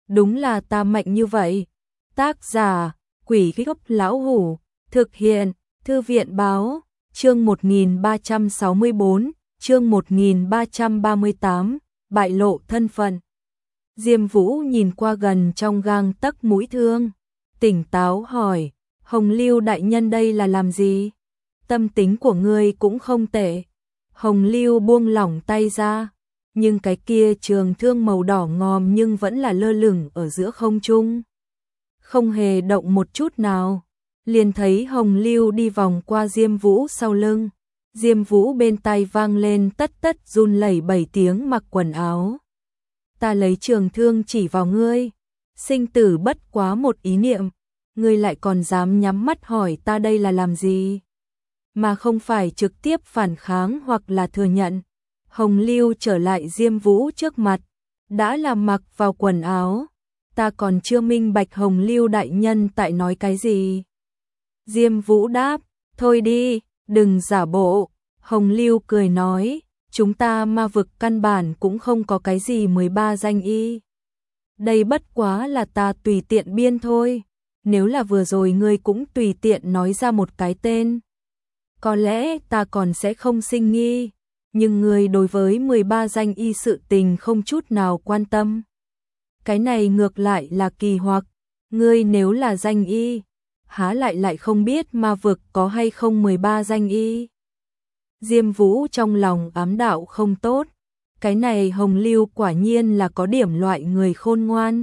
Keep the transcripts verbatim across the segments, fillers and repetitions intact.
đúng là ta mạnh như vậy. Tác giả, Quỷ Gốc Lão Hủ, thực hiện, Thư viện Báo, chương một nghìn ba trăm sáu mươi bốn, chương một nghìn ba trăm ba mươi tám, bại lộ thân phận. Diêm Vũ nhìn qua gần trong gang tấc mũi thương, tỉnh táo hỏi, Hồng Lưu đại nhân đây là làm gì? Tâm tính của ngươi cũng không tệ. Hồng Lưu buông lỏng tay ra, nhưng cái kia trường thương màu đỏ ngòm nhưng vẫn là lơ lửng ở giữa không trung. Không hề động một chút nào. Liền thấy Hồng Lưu đi vòng qua Diêm Vũ sau lưng. Diêm Vũ bên tai vang lên tất tất run lẩy bẩy tiếng mặc quần áo. Ta lấy trường thương chỉ vào ngươi. Sinh tử bất quá một ý niệm. Ngươi lại còn dám nhắm mắt hỏi ta đây là làm gì? Mà không phải trực tiếp phản kháng hoặc là thừa nhận. Hồng Lưu trở lại Diêm Vũ trước mặt. Đã làm mặc vào quần áo. Ta còn chưa minh bạch Hồng Lưu đại nhân tại nói cái gì. Diêm Vũ đáp, thôi đi, đừng giả bộ. Hồng Lưu cười nói, chúng ta ma vực căn bản cũng không có cái gì mười ba danh y. Đây bất quá là ta tùy tiện biên thôi. Nếu là vừa rồi ngươi cũng tùy tiện nói ra một cái tên, có lẽ ta còn sẽ không sinh nghi. Nhưng ngươi đối với mười ba danh y sự tình không chút nào quan tâm. Cái này ngược lại là kỳ hoặc. Ngươi nếu là danh y, há lại lại không biết ma vực có hay không mười ba danh y. Diêm Vũ trong lòng ám đạo không tốt. Cái này Hồng Lưu quả nhiên là có điểm loại người khôn ngoan.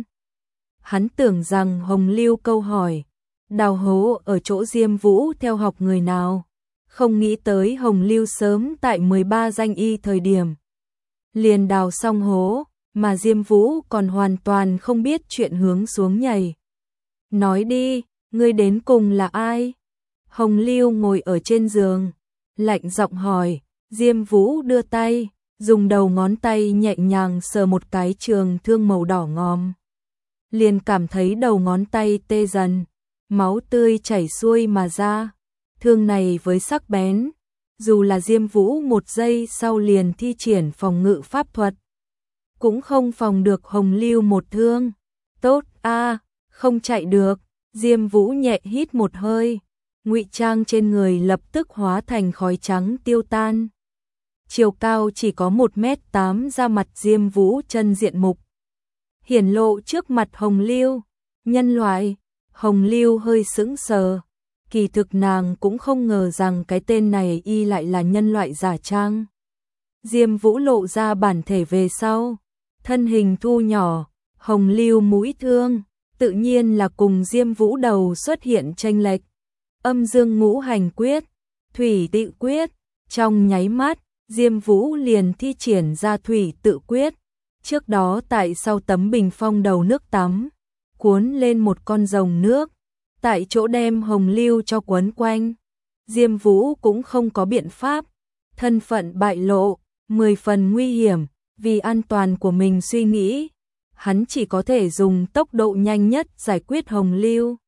Hắn tưởng rằng Hồng Lưu câu hỏi đào hố ở chỗ Diêm Vũ theo học người nào. Không nghĩ tới Hồng Lưu sớm tại mười ba danh y thời điểm liền đào xong hố, mà Diêm Vũ còn hoàn toàn không biết chuyện hướng xuống nhảy. Nói đi, ngươi đến cùng là ai? Hồng Lưu ngồi ở trên giường, lạnh giọng hỏi. Diêm Vũ đưa tay, dùng đầu ngón tay nhẹ nhàng sờ một cái trường thương màu đỏ ngòm. Liền cảm thấy đầu ngón tay tê dần, máu tươi chảy xuôi mà ra. Thương này với sắc bén, dù là Diêm Vũ một giây sau liền thi triển phòng ngự pháp thuật, cũng không phòng được Hồng Lưu một thương. Tốt a, không chạy được. Diêm Vũ nhẹ hít một hơi, ngụy trang trên người lập tức hóa thành khói trắng tiêu tan. Chiều cao chỉ có một mét tám ra mặt Diêm Vũ chân diện mục hiển lộ trước mặt Hồng Lưu. Nhân loại. Hồng Lưu hơi sững sờ. Kỳ thực nàng cũng không ngờ rằng cái tên này y lại là nhân loại giả trang. Diêm Vũ lộ ra bản thể về sau, thân hình thu nhỏ, Hồng Lưu mũi thương, tự nhiên là cùng Diêm Vũ đầu xuất hiện chênh lệch. Âm dương ngũ hành quyết, thủy tự quyết, trong nháy mắt, Diêm Vũ liền thi triển ra thủy tự quyết. Trước đó tại sau tấm bình phong đầu nước tắm, cuốn lên một con rồng nước, tại chỗ đem Hồng Lưu cho quấn quanh. Diêm Vũ cũng không có biện pháp, thân phận bại lộ, mười phần nguy hiểm, vì an toàn của mình suy nghĩ, hắn chỉ có thể dùng tốc độ nhanh nhất giải quyết Hồng Lưu.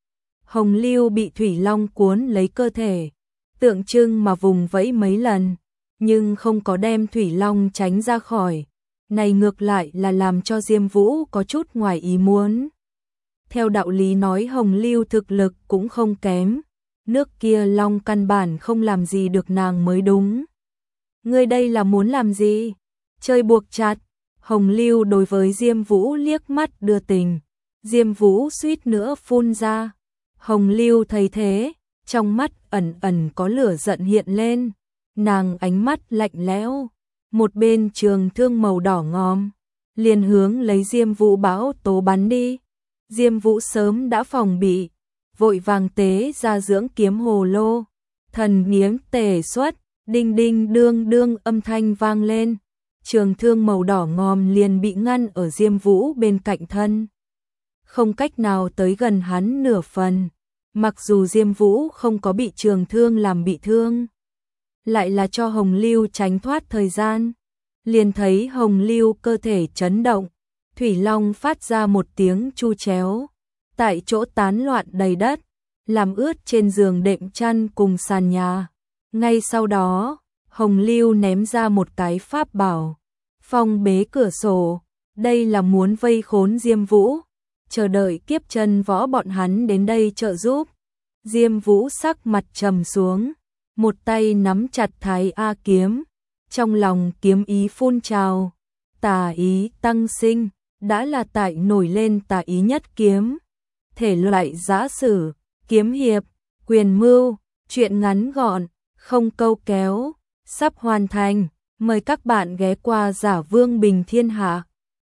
Hồng Lưu bị Thủy Long cuốn lấy cơ thể, tượng trưng mà vùng vẫy mấy lần, nhưng không có đem Thủy Long tránh ra khỏi. Này ngược lại là làm cho Diêm Vũ có chút ngoài ý muốn. Theo đạo lý nói Hồng Lưu thực lực cũng không kém, nước kia long căn bản không làm gì được nàng mới đúng. Ngươi đây là muốn làm gì? Chơi buộc chặt. Hồng Lưu đối với Diêm Vũ liếc mắt đưa tình. Diêm Vũ suýt nữa phun ra. Hồng Lưu thấy thế, trong mắt ẩn ẩn có lửa giận hiện lên. Nàng ánh mắt lạnh lẽo, một bên trường thương màu đỏ ngòm, liền hướng lấy Diêm Vũ bão tố bắn đi. Diêm Vũ sớm đã phòng bị, vội vàng tế ra dưỡng kiếm hồ lô, thần kiếm tề xuất, đinh đinh đương đương âm thanh vang lên. Trường thương màu đỏ ngòm liền bị ngăn ở Diêm Vũ bên cạnh thân, không cách nào tới gần hắn nửa phần. Mặc dù Diêm Vũ không có bị trường thương làm bị thương, lại là cho Hồng Lưu tránh thoát thời gian. Liền thấy Hồng Lưu cơ thể chấn động, Thủy Long phát ra một tiếng chu chéo, tại chỗ tán loạn đầy đất, làm ướt trên giường đệm chăn cùng sàn nhà. Ngay sau đó, Hồng Lưu ném ra một cái pháp bảo, phong bế cửa sổ, đây là muốn vây khốn Diêm Vũ, chờ đợi Kiếp Chân Võ bọn hắn đến đây trợ giúp. Diêm Vũ sắc mặt trầm xuống, một tay nắm chặt Thái A kiếm, trong lòng kiếm ý phun trào, tà ý tăng sinh, đã là tại nổi lên tà ý nhất kiếm. Thể loại giã sử, kiếm hiệp, quyền mưu, truyện ngắn gọn, không câu kéo, sắp hoàn thành. Mời các bạn ghé qua Giả Vương Bình Thiên Hạ.